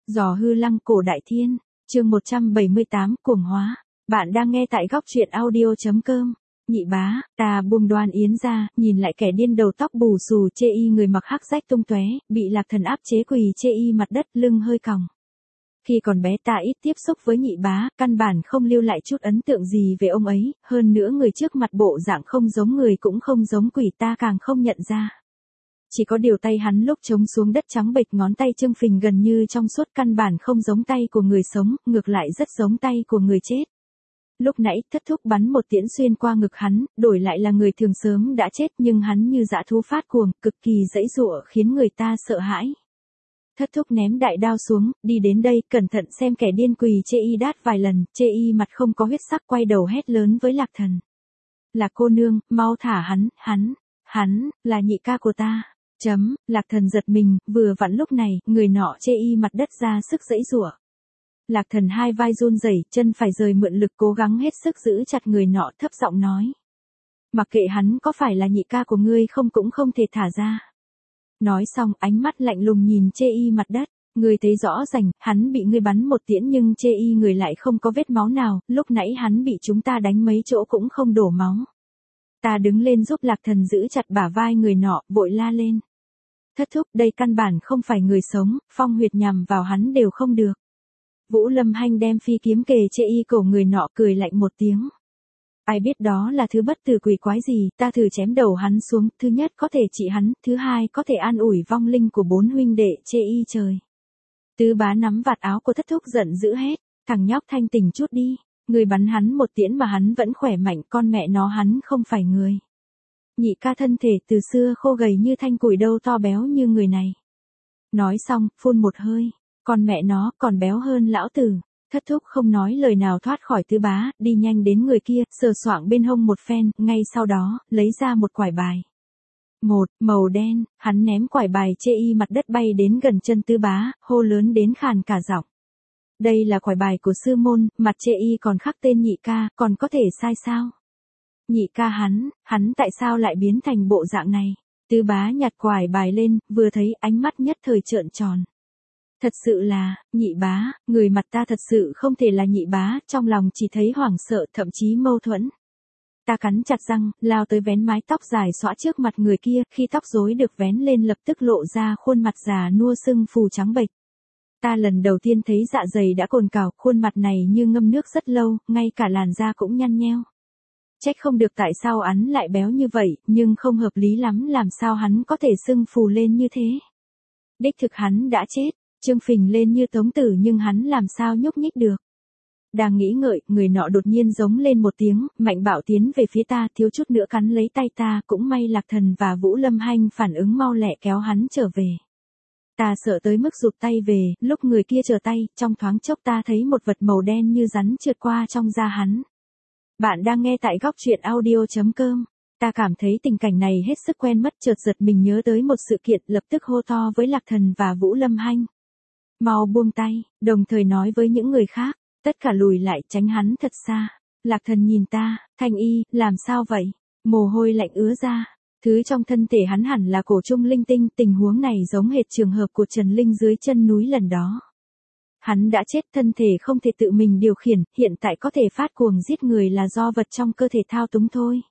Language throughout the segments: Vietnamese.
Giò hư lăng cổ đại thiên, chương 178 cuồng hóa. Bạn đang nghe tại góc truyện audio.com. Nhị bá, ta buông Đoan Yến ra, nhìn lại kẻ điên đầu tóc bù xù chê y người mặc hắc rách tung tóe, bị Lạc Thần áp chế quỳ chê y mặt đất lưng hơi còng. Khi còn bé ta ít tiếp xúc với nhị bá, căn bản không lưu lại chút ấn tượng gì về ông ấy, hơn nữa người trước mặt bộ dạng không giống người cũng không giống quỷ ta càng không nhận ra. Chỉ có điều tay hắn lúc chống xuống đất trắng bệch ngón tay trương phình gần như trong suốt căn bản không giống tay của người sống, ngược lại rất giống tay của người chết. Lúc nãy thất thúc bắn một tiễn xuyên qua ngực hắn, đổi lại là người thường sớm đã chết nhưng hắn như dã thú phát cuồng, cực kỳ giãy giụa khiến người ta sợ hãi. Thất thúc ném đại đao xuống, đi đến đây, cẩn thận xem kẻ điên quỳ chê y đát vài lần, chê y mặt không có huyết sắc quay đầu hét lớn với Lạc Thần. Là cô nương, mau thả hắn là nhị ca của ta. Lạc Thần giật mình, vừa vặn lúc này, người nọ chê y mặt đất ra sức giãy giụa. Lạc Thần hai vai run rẩy, chân phải rời mượn lực cố gắng hết sức giữ chặt người nọ thấp giọng nói. Mặc kệ hắn có phải là nhị ca của ngươi không cũng không thể thả ra. Nói xong ánh mắt lạnh lùng nhìn chê y mặt đất, ngươi thấy rõ rành, hắn bị ngươi bắn một tiễn nhưng chê y người lại không có vết máu nào, lúc nãy hắn bị chúng ta đánh mấy chỗ cũng không đổ máu. Ta đứng lên giúp Lạc Thần giữ chặt bả vai người nọ, vội la lên. Thất thúc, đây căn bản không phải người sống, phong huyệt nhằm vào hắn đều không được. Vũ Lâm Hanh đem phi kiếm kề chê y cổ người nọ cười lạnh một tiếng. Ai biết đó là thứ bất tử quỷ quái gì, ta thử chém đầu hắn xuống, thứ nhất có thể trị hắn, thứ hai có thể an ủi vong linh của bốn huynh đệ chê y trời. Tứ bá nắm vạt áo của thất thúc giận dữ hết, thằng nhóc thanh tỉnh chút đi, người bắn hắn một tiễn mà hắn vẫn khỏe mạnh, con mẹ nó hắn không phải người. Nhị ca thân thể từ xưa khô gầy như thanh củi đâu to béo như người này. Nói xong, phun một hơi, con mẹ nó còn béo hơn lão tử. Thất thúc không nói lời nào thoát khỏi tứ bá, đi nhanh đến người kia, sờ soạng bên hông một phen, ngay sau đó, lấy ra một quải bài. Màu đen, hắn ném quải bài chê y mặt đất bay đến gần chân tứ bá, hô lớn đến khàn cả giọng. Đây là quải bài của sư môn, mặt chê y còn khắc tên nhị ca, còn có thể sai sao? Nhị ca hắn tại sao lại biến thành bộ dạng này? Tứ bá nhặt quải bài lên, vừa thấy ánh mắt nhất thời trợn tròn. Thật sự là, nhị bá, người mặt ta thật sự không thể là nhị bá, trong lòng chỉ thấy hoảng sợ thậm chí mâu thuẫn. Ta cắn chặt răng, lao tới vén mái tóc dài xõa trước mặt người kia, khi tóc rối được vén lên lập tức lộ ra khuôn mặt già nua sưng phù trắng bệch. Ta lần đầu tiên thấy dạ dày đã cồn cào, khuôn mặt này như ngâm nước rất lâu, ngay cả làn da cũng nhăn nheo. Trách không được tại sao hắn lại béo như vậy, nhưng không hợp lý lắm làm sao hắn có thể sưng phù lên như thế. Đích thực hắn đã chết. Trương phình lên như Tống Tử nhưng hắn làm sao nhúc nhích được. Đang nghĩ ngợi, người nọ đột nhiên giống lên một tiếng, mạnh bạo tiến về phía ta, thiếu chút nữa cắn lấy tay ta, cũng may Lạc Thần và Vũ Lâm Hanh phản ứng mau lẹ kéo hắn trở về. Ta sợ tới mức rụt tay về, lúc người kia trở tay, trong thoáng chốc ta thấy một vật màu đen như rắn trượt qua trong da hắn. Bạn đang nghe tại góc truyện audio.com. Ta cảm thấy tình cảnh này hết sức quen mất, chợt giật mình nhớ tới một sự kiện, lập tức hô to với Lạc Thần và Vũ Lâm Hanh. Mau buông tay, đồng thời nói với những người khác, tất cả lùi lại tránh hắn thật xa. Lạc Thần nhìn ta, Thanh Y, làm sao vậy? Mồ hôi lạnh ứa ra. Thứ trong thân thể hắn hẳn là cổ trung linh tinh, tình huống này giống hệt trường hợp của Trần Linh dưới chân núi lần đó. Hắn đã chết, thân thể không thể tự mình điều khiển, hiện tại có thể phát cuồng giết người là do vật trong cơ thể thao túng thôi.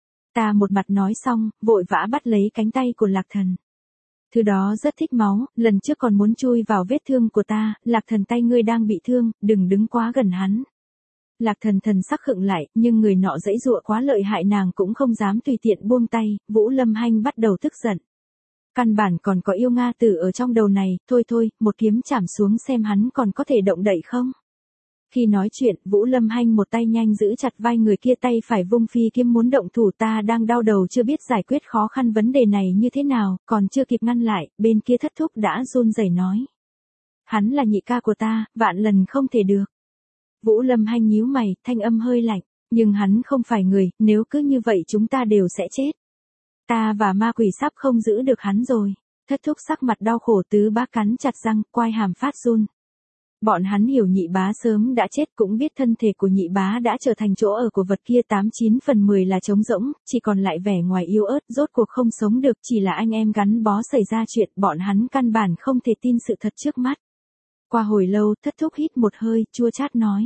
Ta một mặt nói xong, vội vã bắt lấy cánh tay của Lạc Thần. Thứ đó rất thích máu, lần trước còn muốn chui vào vết thương của ta, Lạc Thần tay ngươi đang bị thương, đừng đứng quá gần hắn. Lạc Thần thần sắc khựng lại, nhưng người nọ giãy giụa quá lợi hại nàng cũng không dám tùy tiện buông tay, Vũ Lâm Hanh bắt đầu tức giận. Căn bản còn có yêu Nga tử ở trong đầu này, thôi, một kiếm chảm xuống xem hắn còn có thể động đậy không. Khi nói chuyện, Vũ Lâm Hanh một tay nhanh giữ chặt vai người kia, tay phải vung phi kiếm muốn động thủ, ta đang đau đầu chưa biết giải quyết khó khăn vấn đề này như thế nào, còn chưa kịp ngăn lại, bên kia thất thúc đã run rẩy nói. Hắn là nhị ca của ta, vạn lần không thể được. Vũ Lâm Hanh nhíu mày, thanh âm hơi lạnh, nhưng hắn không phải người, nếu cứ như vậy chúng ta đều sẽ chết. Ta và ma quỷ sắp không giữ được hắn rồi. Thất thúc sắc mặt đau khổ, tứ bá cắn chặt răng, quai hàm phát run. Bọn hắn hiểu nhị bá sớm đã chết, cũng biết thân thể của nhị bá đã trở thành chỗ ở của vật kia, 89/10 là trống rỗng, chỉ còn lại vẻ ngoài yếu ớt, rốt cuộc không sống được, chỉ là anh em gắn bó xảy ra chuyện, bọn hắn căn bản không thể tin sự thật trước mắt. Qua hồi lâu, thất thúc hít một hơi, chua chát nói.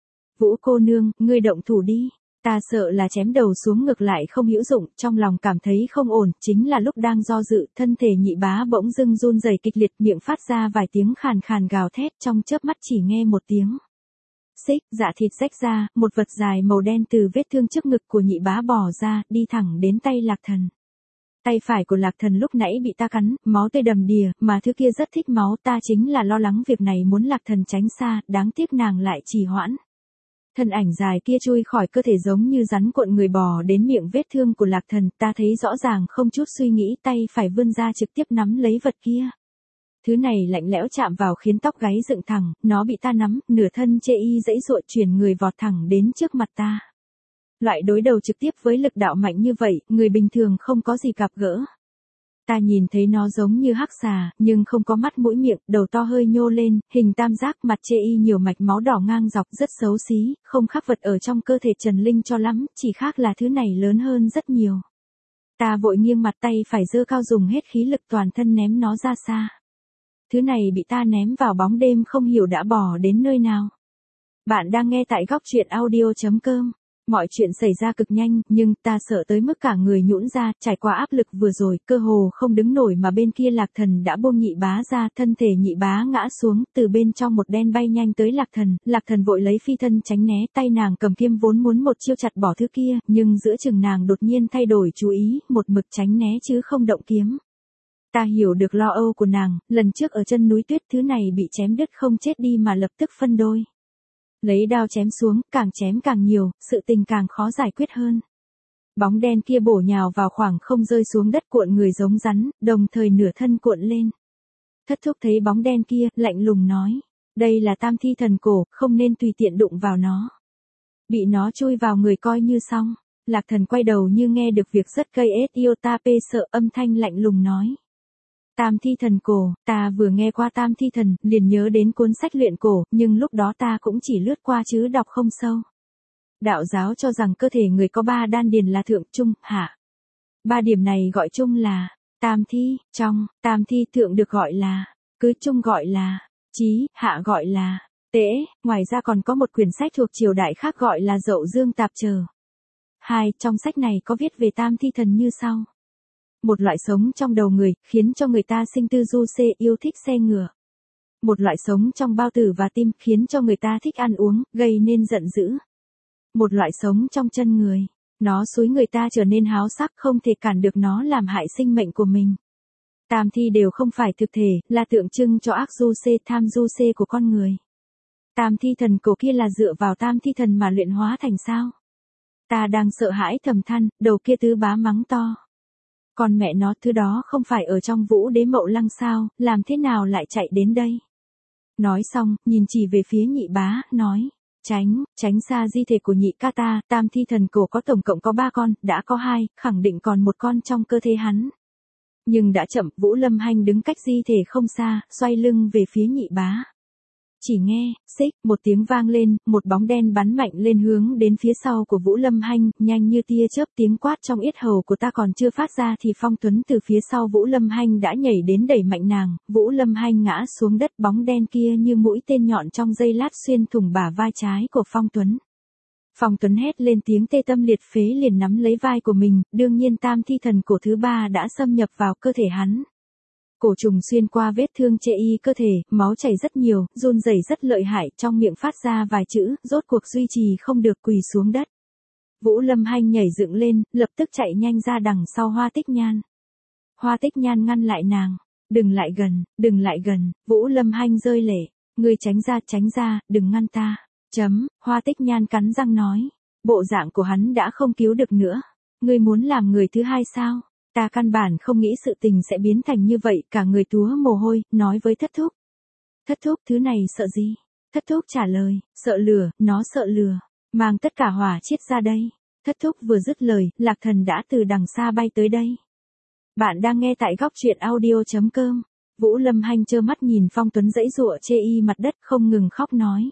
Vũ cô nương, ngươi động thủ đi. Ta sợ là chém đầu xuống ngược lại không hữu dụng, trong lòng cảm thấy không ổn, chính là lúc đang do dự, thân thể nhị bá bỗng dưng run rẩy kịch liệt, miệng phát ra vài tiếng khàn khàn gào thét, trong chớp mắt chỉ nghe một tiếng. Xích, dạ thịt rách ra, một vật dài màu đen từ vết thương trước ngực của nhị bá bò ra, đi thẳng đến tay Lạc Thần. Tay phải của Lạc Thần lúc nãy bị ta cắn, máu tươi đầm đìa, mà thứ kia rất thích máu, ta chính là lo lắng việc này muốn Lạc Thần tránh xa, đáng tiếc nàng lại trì hoãn. Thân ảnh dài kia chui khỏi cơ thể giống như rắn cuộn người bò đến miệng vết thương của Lạc Thần, ta thấy rõ ràng không chút suy nghĩ, tay phải vươn ra trực tiếp nắm lấy vật kia. Thứ này lạnh lẽo chạm vào khiến tóc gáy dựng thẳng, nó bị ta nắm, nửa thân chê y dãy dụa chuyển người vọt thẳng đến trước mặt ta. Loại đối đầu trực tiếp với lực đạo mạnh như vậy, người bình thường không có gì gặp gỡ. Ta nhìn thấy nó giống như hắc xà, nhưng không có mắt mũi miệng, đầu to hơi nhô lên, hình tam giác, mặt chê y nhiều mạch máu đỏ ngang dọc rất xấu xí, không khác vật ở trong cơ thể Trần Linh cho lắm, chỉ khác là thứ này lớn hơn rất nhiều. Ta vội nghiêng mặt, tay phải giơ cao dùng hết khí lực toàn thân ném nó ra xa. Thứ này bị ta ném vào bóng đêm không hiểu đã bỏ đến nơi nào. Bạn đang nghe tại góc truyện audio.com. Mọi chuyện xảy ra cực nhanh, nhưng ta sợ tới mức cả người nhũn ra, trải qua áp lực vừa rồi, cơ hồ không đứng nổi mà bên kia Lạc Thần đã buông nhị bá ra, thân thể nhị bá ngã xuống, từ bên trong một đen bay nhanh tới Lạc Thần vội lấy phi thân tránh né, tay nàng cầm kiếm vốn muốn một chiêu chặt bỏ thứ kia, nhưng giữa chừng nàng đột nhiên thay đổi chú ý, một mực tránh né chứ không động kiếm. Ta hiểu được lo âu của nàng, lần trước ở chân núi tuyết thứ này bị chém đứt không chết đi mà lập tức phân đôi. Lấy đao chém xuống, càng chém càng nhiều, sự tình càng khó giải quyết hơn. Bóng đen kia bổ nhào vào khoảng không rơi xuống đất cuộn người giống rắn, đồng thời nửa thân cuộn lên. Thất thúc thấy bóng đen kia, lạnh lùng nói. Đây là tam thi thần cổ, không nên tùy tiện đụng vào nó. Bị nó chui vào người coi như xong. Lạc Thần quay đầu như nghe được việc rất gây yêu ta pê sợ, âm thanh lạnh lùng nói. Tam thi thần cổ, ta vừa nghe qua tam thi thần, liền nhớ đến cuốn sách luyện cổ, nhưng lúc đó ta cũng chỉ lướt qua chứ đọc không sâu. Đạo giáo cho rằng cơ thể người có 3 đan điền là thượng, trung, hạ. 3 điểm này gọi chung là tam thi, trong, tam thi thượng được gọi là cứ, trung gọi là chí, hạ gọi là tế, ngoài ra còn có một quyển sách thuộc triều đại khác gọi là Dậu Dương Tạp Chờ. 2. Trong sách này có viết về tam thi thần như sau. Một loại sống trong đầu người, khiến cho người ta sinh tư du xê, yêu thích xe ngựa. Một loại sống trong bao tử và tim, khiến cho người ta thích ăn uống, gây nên giận dữ. Một loại sống trong chân người, nó xúi người ta trở nên háo sắc, không thể cản được nó làm hại sinh mệnh của mình. Tam thi đều không phải thực thể, là tượng trưng cho ác du xê, tham du xê của con người. Tam thi thần cổ kia là dựa vào tam thi thần mà luyện hóa thành sao? Ta đang sợ hãi thầm than, đầu kia tứ bá mắng to. Còn mẹ nó, thứ đó không phải ở trong Vũ Đế Mậu Lăng sao, làm thế nào lại chạy đến đây? Nói xong, nhìn chỉ về phía nhị bá, nói, tránh xa di thể của nhị ca ta, tam thi thần cổ có tổng cộng có 3 con, đã có 2, khẳng định còn một con trong cơ thể hắn. Nhưng đã chậm, Vũ Lâm Hanh đứng cách di thể không xa, xoay lưng về phía nhị bá. Chỉ nghe, xích, một tiếng vang lên, một bóng đen bắn mạnh lên hướng đến phía sau của Vũ Lâm Hanh, nhanh như tia chớp, tiếng quát trong yết hầu của ta còn chưa phát ra thì Phong Tuấn từ phía sau Vũ Lâm Hanh đã nhảy đến đẩy mạnh nàng, Vũ Lâm Hanh ngã xuống đất, bóng đen kia như mũi tên nhọn trong giây lát xuyên thủng bả vai trái của Phong Tuấn. Phong Tuấn hét lên tiếng tê tâm liệt phế liền nắm lấy vai của mình, đương nhiên tam thi thần cổ thứ 3 đã xâm nhập vào cơ thể hắn. Cổ trùng xuyên qua vết thương chê y cơ thể, máu chảy rất nhiều, run rẩy rất lợi hại, trong miệng phát ra vài chữ, rốt cuộc duy trì không được quỳ xuống đất. Vũ Lâm Hanh nhảy dựng lên, lập tức chạy nhanh ra đằng sau Hoa Tích Nhan. Hoa Tích Nhan ngăn lại nàng, đừng lại gần, Vũ Lâm Hanh rơi lệ, ngươi tránh ra, đừng ngăn ta. Hoa Tích Nhan cắn răng nói, bộ dạng của hắn đã không cứu được nữa, ngươi muốn làm người thứ 2 sao? Ta căn bản không nghĩ sự tình sẽ biến thành như vậy, cả người túa mồ hôi, nói với thất thúc. Thất thúc, thứ này sợ gì? Thất thúc trả lời, sợ lửa, nó sợ lửa. Mang tất cả hỏa chiết ra đây. Thất thúc vừa dứt lời, Lạc Thần đã từ đằng xa bay tới đây. Bạn đang nghe tại góc truyện audio.com. Vũ Lâm Hanh trơ mắt nhìn Phong Tuấn giãy giụa chê y mặt đất không ngừng khóc nói.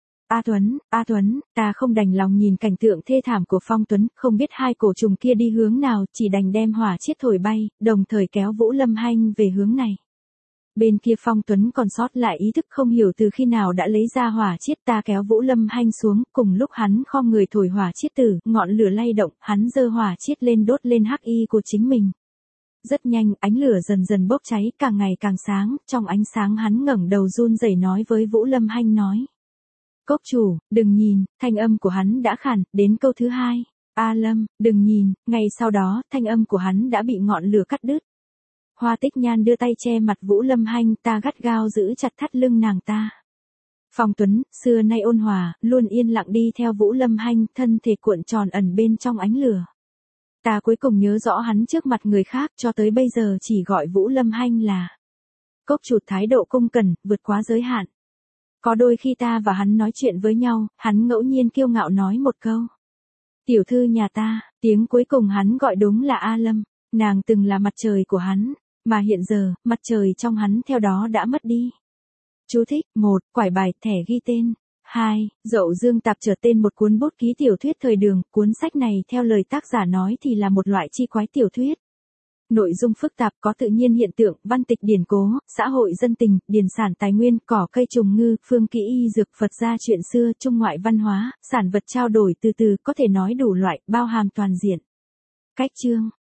A Tuấn, ta không đành lòng nhìn cảnh tượng thê thảm của Phong Tuấn, không biết 2 cổ trùng kia đi hướng nào, chỉ đành đem hỏa chiết thổi bay, đồng thời kéo Vũ Lâm Hanh về hướng này. Bên kia Phong Tuấn còn sót lại ý thức không hiểu từ khi nào đã lấy ra hỏa chiết, ta kéo Vũ Lâm Hanh xuống, cùng lúc hắn khom người thổi hỏa chiết tử, ngọn lửa lay động, hắn giơ hỏa chiết lên đốt lên hắc y của chính mình. Rất nhanh, ánh lửa dần dần bốc cháy, càng ngày càng sáng, trong ánh sáng hắn ngẩng đầu run rẩy nói với Vũ Lâm Hanh nói. Cốc chủ, đừng nhìn, thanh âm của hắn đã khản, đến câu thứ hai. A Lâm, đừng nhìn, ngay sau đó, thanh âm của hắn đã bị ngọn lửa cắt đứt. Hoa Tích Nhan đưa tay che mặt Vũ Lâm Hanh, ta gắt gao giữ chặt thắt lưng nàng ta. Phong Tuấn, xưa nay ôn hòa, luôn yên lặng đi theo Vũ Lâm Hanh, thân thể cuộn tròn ẩn bên trong ánh lửa. Ta cuối cùng nhớ rõ hắn trước mặt người khác, cho tới bây giờ chỉ gọi Vũ Lâm Hanh là Cốc chủ, thái độ cung cẩn, vượt quá giới hạn. Có đôi khi ta và hắn nói chuyện với nhau, hắn ngẫu nhiên kiêu ngạo nói một câu. Tiểu thư nhà ta, tiếng cuối cùng hắn gọi đúng là A Lâm, nàng từng là mặt trời của hắn, mà hiện giờ, mặt trời trong hắn theo đó đã mất đi. Chú thích: 1. Quải bài, thẻ ghi tên. 2. Dậu Dương Tạp trở tên một cuốn bút ký tiểu thuyết thời đường, cuốn sách này theo lời tác giả nói thì là một loại chi quái tiểu thuyết. Nội dung phức tạp, có tự nhiên hiện tượng, văn tịch điển cố, xã hội dân tình, điển sản tài nguyên, cỏ cây trùng ngư, phương kỹ y dược, Phật gia chuyện xưa, trung ngoại văn hóa, sản vật trao đổi từ từ, có thể nói đủ loại, bao hàm toàn diện. Cách chương